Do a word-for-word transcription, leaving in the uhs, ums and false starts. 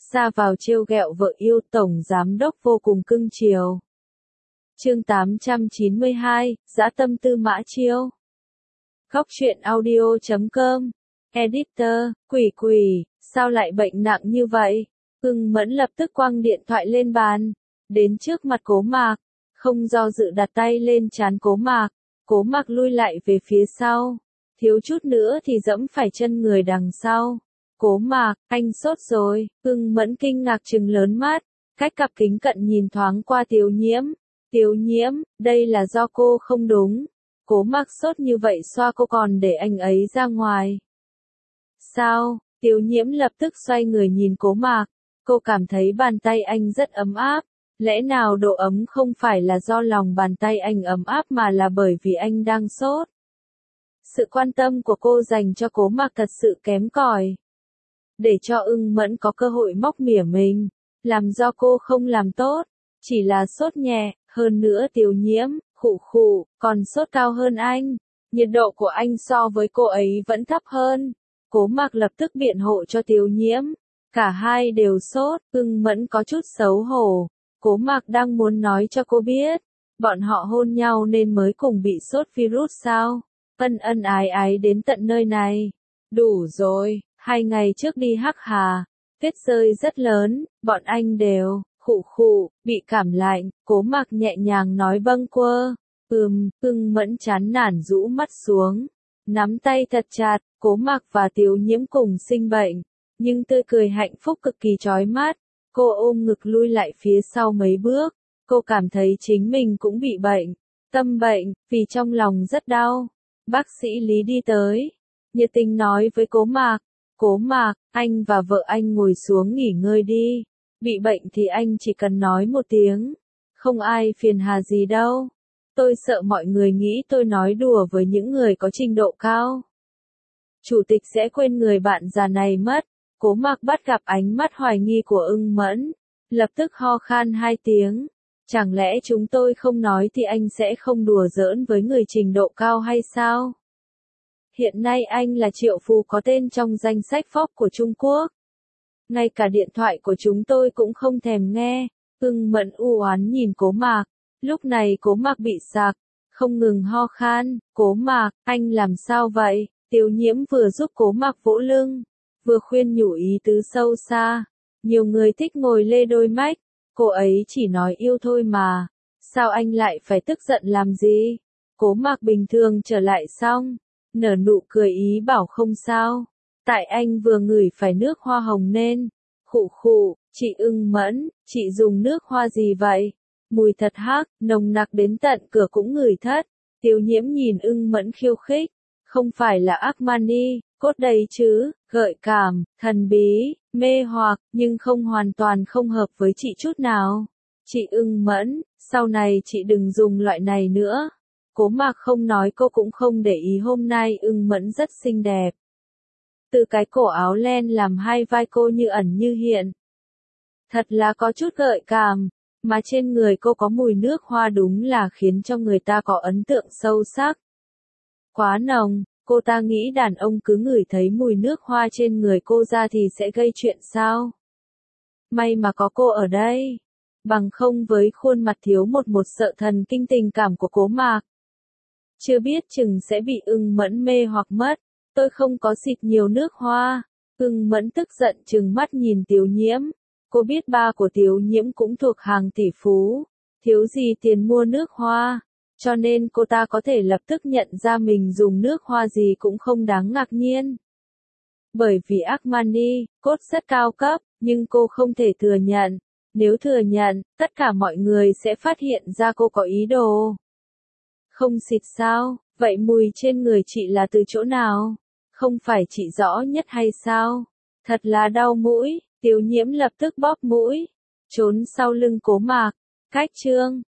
ra vào trêu ghẹo vợ yêu, tổng giám đốc vô cùng cưng chiều. Chương tám trăm chín mươi hai, dã tâm Tư Mã Chiêu. Góc truyện audio chấm com. Editor, quỷ quỷ, sao lại bệnh nặng như vậy? Ưng Mẫn lập tức quăng điện thoại lên bàn, đến trước mặt Cố Mạc, không do dự đặt tay lên trán Cố Mạc. Cố Mạc lui lại về phía sau, thiếu chút nữa thì dẫm phải chân người đằng sau. Cố Mạc, anh sốt rồi. Ưng Mẫn kinh ngạc trừng lớn mắt, cách cặp kính cận nhìn thoáng qua Tiếu Nhiễm. Tiếu Nhiễm, đây là do cô không đúng. Cố Mạc sốt như vậy xoa cô còn để anh ấy ra ngoài. Sao? Tiếu Nhiễm lập tức xoay người nhìn Cố Mạc. Cô cảm thấy bàn tay anh rất ấm áp. Lẽ nào độ ấm không phải là do lòng bàn tay anh ấm áp mà là bởi vì anh đang sốt? Sự quan tâm của cô dành cho Cố Mạc thật sự kém cỏi. Để cho Ưng Mẫn có cơ hội móc mỉa mình, làm do cô không làm tốt, chỉ là sốt nhẹ, hơn nữa Tiếu Nhiễm, khụ khụ, còn sốt cao hơn anh. Nhiệt độ của anh so với cô ấy vẫn thấp hơn. Cố Mạc lập tức biện hộ cho Tiếu Nhiễm. Cả hai đều sốt, Ưng Mẫn có chút xấu hổ. Cố Mạc đang muốn nói cho cô biết, bọn họ hôn nhau nên mới cùng bị sốt virus sao? Ân ân ái ái đến tận nơi này. Đủ rồi, hai ngày trước đi Hắc Hà, tuyết rơi rất lớn, bọn anh đều, khụ khụ, bị cảm lạnh. Cố Mạc nhẹ nhàng nói bâng quơ. Ừm, Ưng Mẫn chán nản rũ mắt xuống, nắm tay thật chặt. Cố Mạc và Tiếu Nhiễm cùng sinh bệnh, nhưng tươi cười hạnh phúc cực kỳ chói mắt. Cô ôm ngực lui lại phía sau mấy bước, cô cảm thấy chính mình cũng bị bệnh, tâm bệnh, vì trong lòng rất đau. Bác sĩ Lý đi tới, nhiệt tình nói với Cố Mạc, Cố Mạc, anh và vợ anh ngồi xuống nghỉ ngơi đi, bị bệnh thì anh chỉ cần nói một tiếng, không ai phiền hà gì đâu. Tôi sợ mọi người nghĩ tôi nói đùa với những người có trình độ cao. Chủ tịch sẽ quên người bạn già này mất. Cố Mạc bắt gặp ánh mắt hoài nghi của Ưng Mẫn, lập tức ho khan hai tiếng. Chẳng lẽ chúng tôi không nói thì anh sẽ không đùa giỡn với người trình độ cao hay sao? Hiện nay anh là triệu phú có tên trong danh sách Forbes của Trung Quốc. Ngay cả điện thoại của chúng tôi cũng không thèm nghe. Ưng Mẫn u oán nhìn Cố Mạc. Lúc này Cố Mạc bị sặc, không ngừng ho khan. Cố Mạc, anh làm sao vậy? Tiếu Nhiễm vừa giúp Cố Mạc vỗ lưng, vừa khuyên nhủ ý tứ sâu xa. Nhiều người thích ngồi lê đôi mách, cô ấy chỉ nói yêu thôi mà, sao anh lại phải tức giận làm gì? Cố Mạc bình thường trở lại xong, nở nụ cười ý bảo không sao, tại anh vừa ngửi phải nước hoa hồng nên. Khụ khụ, chị Ưng Mẫn, chị dùng nước hoa gì vậy? Mùi thật hắc, nồng nặc đến tận cửa cũng ngửi thất. Tiếu Nhiễm nhìn Ưng Mẫn khiêu khích, không phải là Armani, cốt đấy chứ, gợi cảm, thần bí, mê hoặc, nhưng không hoàn toàn không hợp với chị chút nào. Chị Ưng Mẫn, sau này chị đừng dùng loại này nữa. Cố Mạc không nói cô cũng không để ý hôm nay Ưng Mẫn rất xinh đẹp. Từ cái cổ áo len làm hai vai cô như ẩn như hiện. Thật là có chút gợi cảm, mà trên người cô có mùi nước hoa đúng là khiến cho người ta có ấn tượng sâu sắc. Quá nồng. Cô ta nghĩ đàn ông cứ ngửi thấy mùi nước hoa trên người cô ra thì sẽ gây chuyện sao? May mà có cô ở đây. Bằng không với khuôn mặt thiếu một một sợ thần kinh tình cảm của Cố Mạc, chưa biết chừng sẽ bị Ưng Mẫn mê hoặc mất. Tôi không có xịt nhiều nước hoa. Ưng Mẫn tức giận trừng mắt nhìn Tiếu Nhiễm. Cô biết ba của Tiếu Nhiễm cũng thuộc hàng tỷ phú, thiếu gì tiền mua nước hoa. Cho nên cô ta có thể lập tức nhận ra mình dùng nước hoa gì cũng không đáng ngạc nhiên. Bởi vì Armani, cốt rất cao cấp, nhưng cô không thể thừa nhận. Nếu thừa nhận, tất cả mọi người sẽ phát hiện ra cô có ý đồ. Không xịt sao? Vậy mùi trên người chị là từ chỗ nào? Không phải chị rõ nhất hay sao? Thật là đau mũi. Tiếu Nhiễm lập tức bóp mũi, trốn sau lưng Cố Mạc. Cách chương